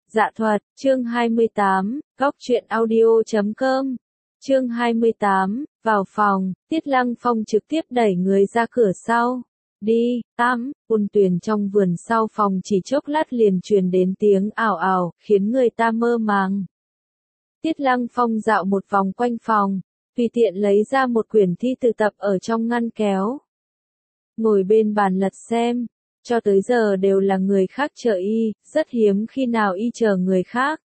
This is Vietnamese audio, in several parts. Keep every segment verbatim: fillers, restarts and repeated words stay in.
Dạ thuật, chương hai mươi tám, góc truyện audio chấm com. Chương hai mươi tám, vào phòng, Tiết Lăng Phong trực tiếp đẩy người ra cửa sau. Đi, tắm, ôn tuyền trong vườn sau phòng chỉ chốc lát liền truyền đến tiếng ảo ảo, khiến người ta mơ màng. Tiết Lăng Phong dạo một vòng quanh phòng, tùy tiện lấy ra một quyển thi từ tập ở trong ngăn kéo. Ngồi bên bàn lật xem. Cho tới giờ đều là người khác chờ y, rất hiếm khi nào y chờ người khác.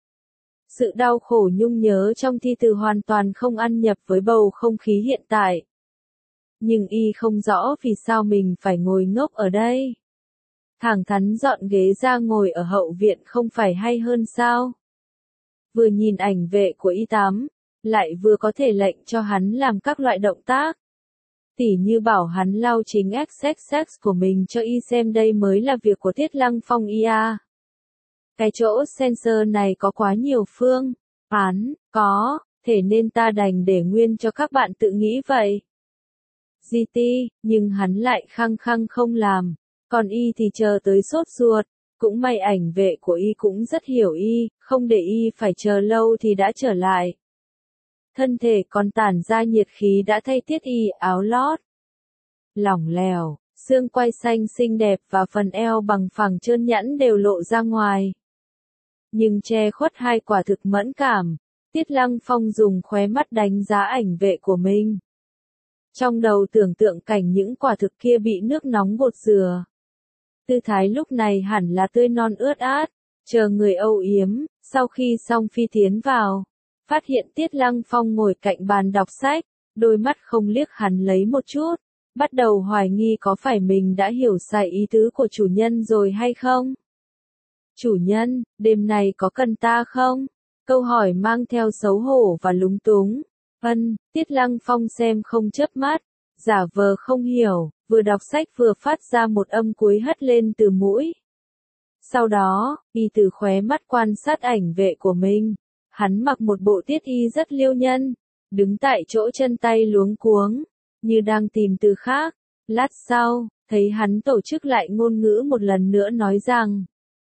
Sự đau khổ nhung nhớ trong thi từ hoàn toàn không ăn nhập với bầu không khí hiện tại. Nhưng y không rõ vì sao mình phải ngồi ngốc ở đây. Thẳng thắn dọn ghế ra ngồi ở hậu viện không phải hay hơn sao? Vừa nhìn ảnh vệ của y tắm, lại vừa có thể lệnh cho hắn làm các loại động tác. Tỉ như bảo hắn lau chính xx xx của mình cho y xem, đây mới là việc của Tiết Lăng Phong y a. Cái chỗ sensor này có quá nhiều phương án, có, thể nên ta đành để nguyên cho các bạn tự nghĩ vậy. giê tê, nhưng hắn lại khăng khăng không làm, còn y thì chờ tới sốt ruột, cũng may ảnh vệ của y cũng rất hiểu y, không để y phải chờ lâu thì đã trở lại. Thân thể còn tản ra nhiệt khí đã thay tiết y áo lót. Lỏng lẻo, xương quai xanh xinh đẹp và phần eo bằng phẳng trơn nhẵn đều lộ ra ngoài. Nhưng che khuất hai quả thực mẫn cảm, Tiết Lăng Phong dùng khóe mắt đánh giá ảnh vệ của mình. Trong đầu tưởng tượng cảnh những quả thực kia bị nước nóng bột dừa. Tư thái lúc này hẳn là tươi non ướt át, chờ người âu yếm, sau khi xong phi tiến vào. Phát hiện Tiết Lăng Phong ngồi cạnh bàn đọc sách, đôi mắt không liếc hắn lấy một chút, bắt đầu hoài nghi có phải mình đã hiểu sai ý tứ của chủ nhân rồi hay không. Chủ nhân, đêm này có cần ta không? Câu hỏi mang theo xấu hổ và lúng túng. Vâng, Tiết Lăng Phong xem không chớp mắt, giả vờ không hiểu, vừa đọc sách vừa phát ra một âm cuối hất lên từ mũi. Sau đó, y từ khóe mắt quan sát ảnh vệ của mình. Hắn mặc một bộ tiết y rất liêu nhân, đứng tại chỗ chân tay luống cuống, như đang tìm từ khác. Lát sau, thấy hắn tổ chức lại ngôn ngữ một lần nữa nói rằng: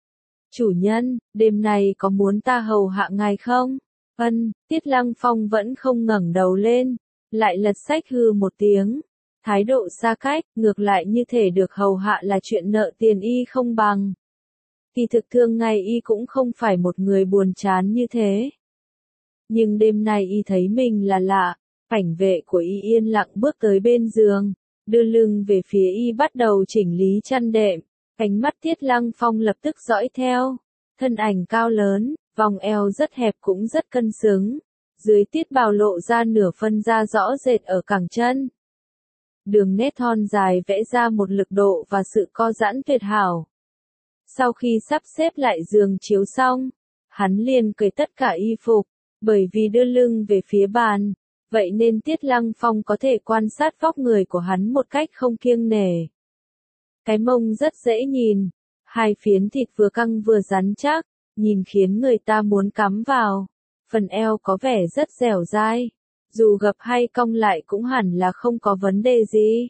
Chủ nhân, đêm này có muốn ta hầu hạ ngài không? Vâng, Tiết Lăng Phong vẫn không ngẩng đầu lên, lại lật sách hư một tiếng. Thái độ xa cách, ngược lại như thể được hầu hạ là chuyện nợ tiền y không bằng. Kỳ thực thường ngày y cũng không phải một người buồn chán như thế. Nhưng đêm nay y thấy mình là lạ, cảnh vệ của y yên lặng bước tới bên giường, đưa lưng về phía y bắt đầu chỉnh lý chăn đệm, ánh mắt Tiết Lăng Phong lập tức dõi theo, thân ảnh cao lớn, vòng eo rất hẹp cũng rất cân xứng, dưới tiết bào lộ ra nửa phân da rõ rệt ở cẳng chân. Đường nét thon dài vẽ ra một lực độ và sự co giãn tuyệt hảo. Sau khi sắp xếp lại giường chiếu xong, hắn liền cởi tất cả y phục. Bởi vì đưa lưng về phía bàn, vậy nên Tiết Lăng Phong có thể quan sát vóc người của hắn một cách không kiêng nể. Cái mông rất dễ nhìn, hai phiến thịt vừa căng vừa rắn chắc, nhìn khiến người ta muốn cắm vào. Phần eo có vẻ rất dẻo dai, dù gập hay cong lại cũng hẳn là không có vấn đề gì.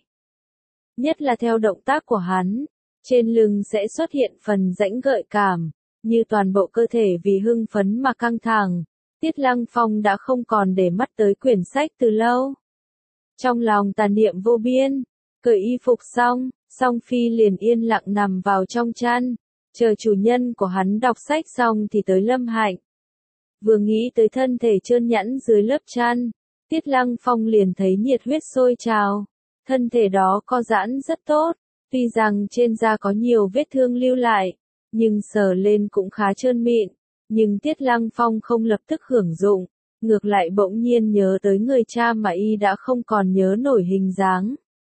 Nhất là theo động tác của hắn, trên lưng sẽ xuất hiện phần rãnh gợi cảm, như toàn bộ cơ thể vì hưng phấn mà căng thẳng. Tiết Lăng Phong đã không còn để mắt tới quyển sách từ lâu. Trong lòng tàn niệm vô biên, cởi y phục xong, Song Phi liền yên lặng nằm vào trong chăn, chờ chủ nhân của hắn đọc sách xong thì tới Lâm Hạnh. Vừa nghĩ tới thân thể trơn nhẵn dưới lớp chăn, Tiết Lăng Phong liền thấy nhiệt huyết sôi trào, thân thể đó co giãn rất tốt, tuy rằng trên da có nhiều vết thương lưu lại, nhưng sờ lên cũng khá trơn mịn. Nhưng Tiết Lăng Phong không lập tức hưởng dụng, ngược lại bỗng nhiên nhớ tới người cha mà y đã không còn nhớ nổi hình dáng.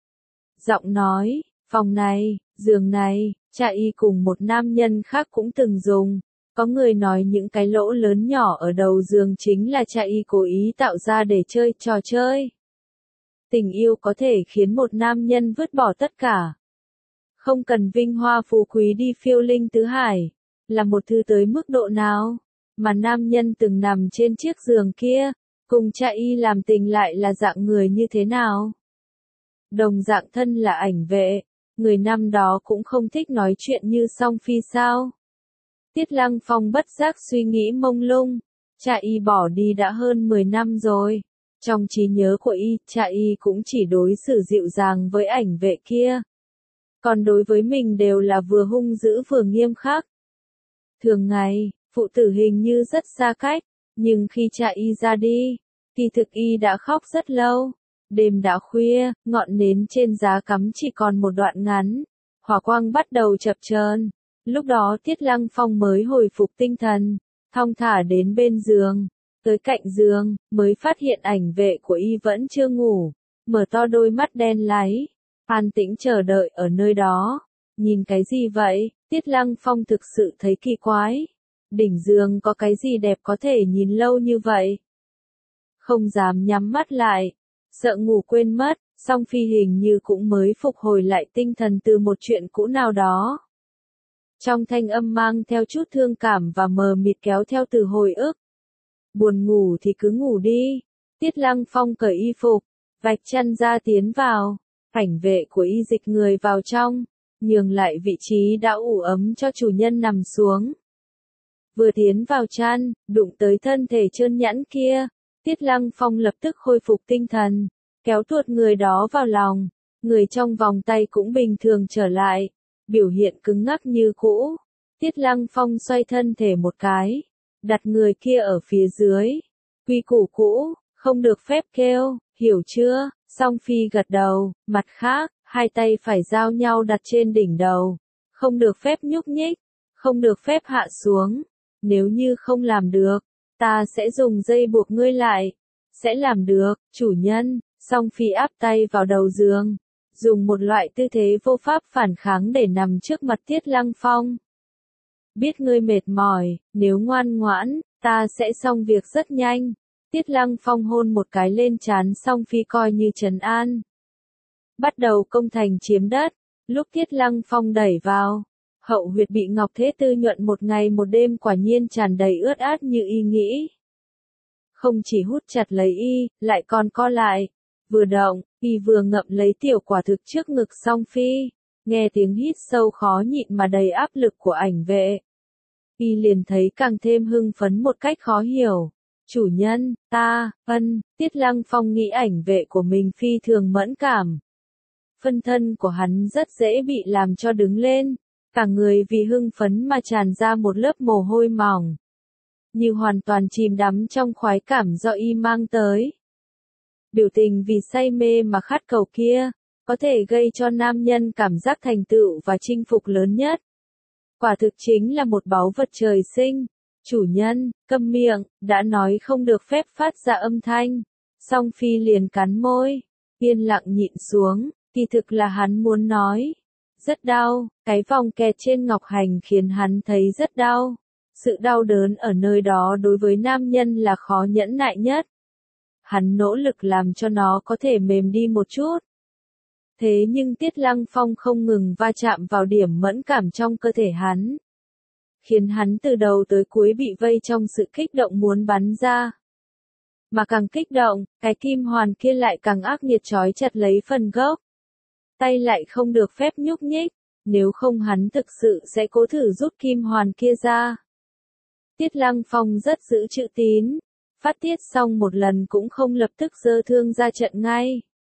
Giọng nói, phòng này, giường này, cha y cùng một nam nhân khác cũng từng dùng. Có người nói những cái lỗ lớn nhỏ ở đầu giường chính là cha y cố ý tạo ra để chơi trò chơi. Tình yêu có thể khiến một nam nhân vứt bỏ tất cả. Không cần vinh hoa phú quý đi phiêu linh tứ hải. Là một thứ tới mức độ nào, mà nam nhân từng nằm trên chiếc giường kia, cùng cha y làm tình lại là dạng người như thế nào? Đồng dạng thân là ảnh vệ, người năm đó cũng không thích nói chuyện như Song Phi sao? Tiết Lăng Phong bất giác suy nghĩ mông lung. Cha y bỏ đi đã hơn mười năm rồi. Trong trí nhớ của y, cha y cũng chỉ đối xử dịu dàng với ảnh vệ kia. Còn đối với mình đều là vừa hung dữ vừa nghiêm khắc. Thường ngày, phụ tử hình như rất xa cách, nhưng khi cha y ra đi, kỳ thực y đã khóc rất lâu. Đêm đã khuya, ngọn nến trên giá cắm chỉ còn một đoạn ngắn. Hỏa quang bắt đầu chập chờn. Lúc đó Tiết Lăng Phong mới hồi phục tinh thần, thong thả đến bên giường. Tới cạnh giường, mới phát hiện ảnh vệ của y vẫn chưa ngủ. Mở to đôi mắt đen láy, an tĩnh chờ đợi ở nơi đó. Nhìn cái gì vậy? Tiết Lăng Phong thực sự thấy kỳ quái. Đỉnh giường có cái gì đẹp có thể nhìn lâu như vậy? Không dám nhắm mắt lại, sợ ngủ quên mất, song phi hình như cũng mới phục hồi lại tinh thần từ một chuyện cũ nào đó. Trong thanh âm mang theo chút thương cảm và mờ mịt kéo theo từ hồi ức. Buồn ngủ thì cứ ngủ đi. Tiết Lăng Phong cởi y phục, vạch chân ra tiến vào. Ảnh vệ của y dịch người vào trong, nhường lại vị trí đã ủ ấm cho chủ nhân nằm xuống. Vừa tiến vào chăn, đụng tới thân thể trơn nhẵn kia, Tiết Lăng Phong lập tức khôi phục tinh thần, kéo tuột người đó vào lòng. Người trong vòng tay cũng bình thường trở lại, biểu hiện cứng ngắc như cũ. Tiết Lăng Phong xoay thân thể một cái, đặt người kia ở phía dưới. Quy củ cũ, không được phép kêu, hiểu chưa? Song Phi gật đầu, mặt khác, hai tay phải giao nhau đặt trên đỉnh đầu. Không được phép nhúc nhích, không được phép hạ xuống. Nếu như không làm được, ta sẽ dùng dây buộc ngươi lại. Sẽ làm được, chủ nhân. Song Phi áp tay vào đầu giường, dùng một loại tư thế vô pháp phản kháng để nằm trước mặt Tiết Lăng Phong. Biết ngươi mệt mỏi, nếu ngoan ngoãn, ta sẽ xong việc rất nhanh. Tiết Lăng Phong hôn một cái lên trán Song Phi coi như trấn an. Bắt đầu công thành chiếm đất, lúc Tiết Lăng Phong đẩy vào, hậu huyệt bị Ngọc Thế Tư nhuận một ngày một đêm quả nhiên tràn đầy ướt át như y nghĩ. Không chỉ hút chặt lấy y, lại còn co lại. Vừa động, y vừa ngậm lấy tiểu quả thực trước ngực Song Phi, nghe tiếng hít sâu khó nhịn mà đầy áp lực của ảnh vệ. Y liền thấy càng thêm hưng phấn một cách khó hiểu. Chủ nhân, ta, ân, Tiết Lăng Phong nghĩ ảnh vệ của mình phi thường mẫn cảm. Phân thân của hắn rất dễ bị làm cho đứng lên, cả người vì hưng phấn mà tràn ra một lớp mồ hôi mỏng. Như hoàn toàn chìm đắm trong khoái cảm do y mang tới. Biểu tình vì say mê mà khát cầu kia, có thể gây cho nam nhân cảm giác thành tựu và chinh phục lớn nhất. Quả thực chính là một báu vật trời sinh. Chủ nhân, câm miệng, đã nói không được phép phát ra âm thanh. Song Phi liền cắn môi, yên lặng nhịn xuống, kỳ thực là hắn muốn nói. Rất đau, cái vòng kẹt trên ngọc hành khiến hắn thấy rất đau. Sự đau đớn ở nơi đó đối với nam nhân là khó nhẫn nại nhất. Hắn nỗ lực làm cho nó có thể mềm đi một chút. Thế nhưng Tiết Lăng Phong không ngừng va chạm vào điểm mẫn cảm trong cơ thể hắn, khiến hắn từ đầu tới cuối bị vây trong sự kích động muốn bắn ra. Mà càng kích động, cái kim hoàn kia lại càng ác nghiệt trói chặt lấy phần gốc. Tay lại không được phép nhúc nhích, nếu không hắn thực sự sẽ cố thử rút kim hoàn kia ra. Tiết Lăng Phong rất giữ chữ tín, phát tiết xong một lần cũng không lập tức giơ thương ra trận ngay.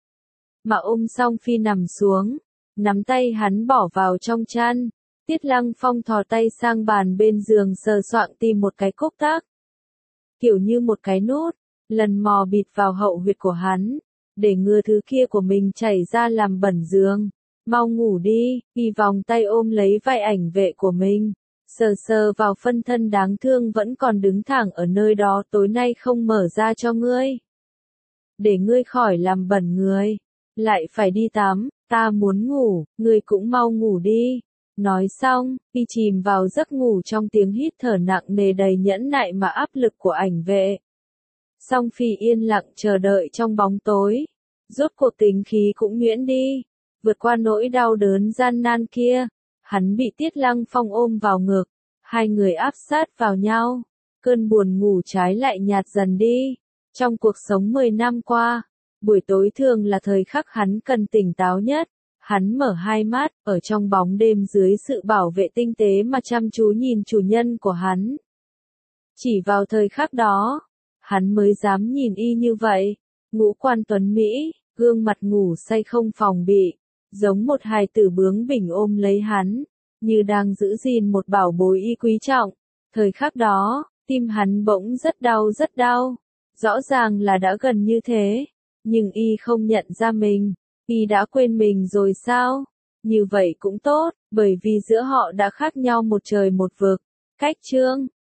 Mà ôm Song Phi nằm xuống, nắm tay hắn bỏ vào trong chăn. Tiết Lăng Phong thò tay sang bàn bên giường sờ soạng tìm một cái cúc tắc. Kiểu như một cái nút, lần mò bịt vào hậu huyệt của hắn, để ngừa thứ kia của mình chảy ra làm bẩn giường. Mau ngủ đi, y vòng tay ôm lấy vai ảnh vệ của mình, sờ sờ vào phân thân đáng thương vẫn còn đứng thẳng ở nơi đó, tối nay không mở ra cho ngươi. Để ngươi khỏi làm bẩn người, lại phải đi tắm, ta muốn ngủ, ngươi cũng mau ngủ đi. Nói xong, y chìm vào giấc ngủ trong tiếng hít thở nặng nề đầy nhẫn nại mà áp lực của ảnh vệ. Song Phi yên lặng chờ đợi trong bóng tối. Rốt cuộc tính khí cũng nhuyễn đi. Vượt qua nỗi đau đớn gian nan kia, hắn bị Tiết Lăng Phong ôm vào ngực. Hai người áp sát vào nhau. Cơn buồn ngủ trái lại nhạt dần đi. Trong cuộc sống mười năm qua, buổi tối thường là thời khắc hắn cần tỉnh táo nhất. Hắn mở hai mắt, ở trong bóng đêm dưới sự bảo vệ tinh tế mà chăm chú nhìn chủ nhân của hắn. Chỉ vào thời khắc đó, hắn mới dám nhìn y như vậy, ngũ quan tuấn Mỹ, gương mặt ngủ say không phòng bị, giống một hài tử bướng bỉnh ôm lấy hắn, như đang giữ gìn một bảo bối y quý trọng. Thời khắc đó, tim hắn bỗng rất đau rất đau, rõ ràng là đã gần như thế, nhưng y không nhận ra mình, y đã quên mình rồi sao? Như vậy cũng tốt, bởi vì giữa họ đã khác nhau một trời một vực. Cách chương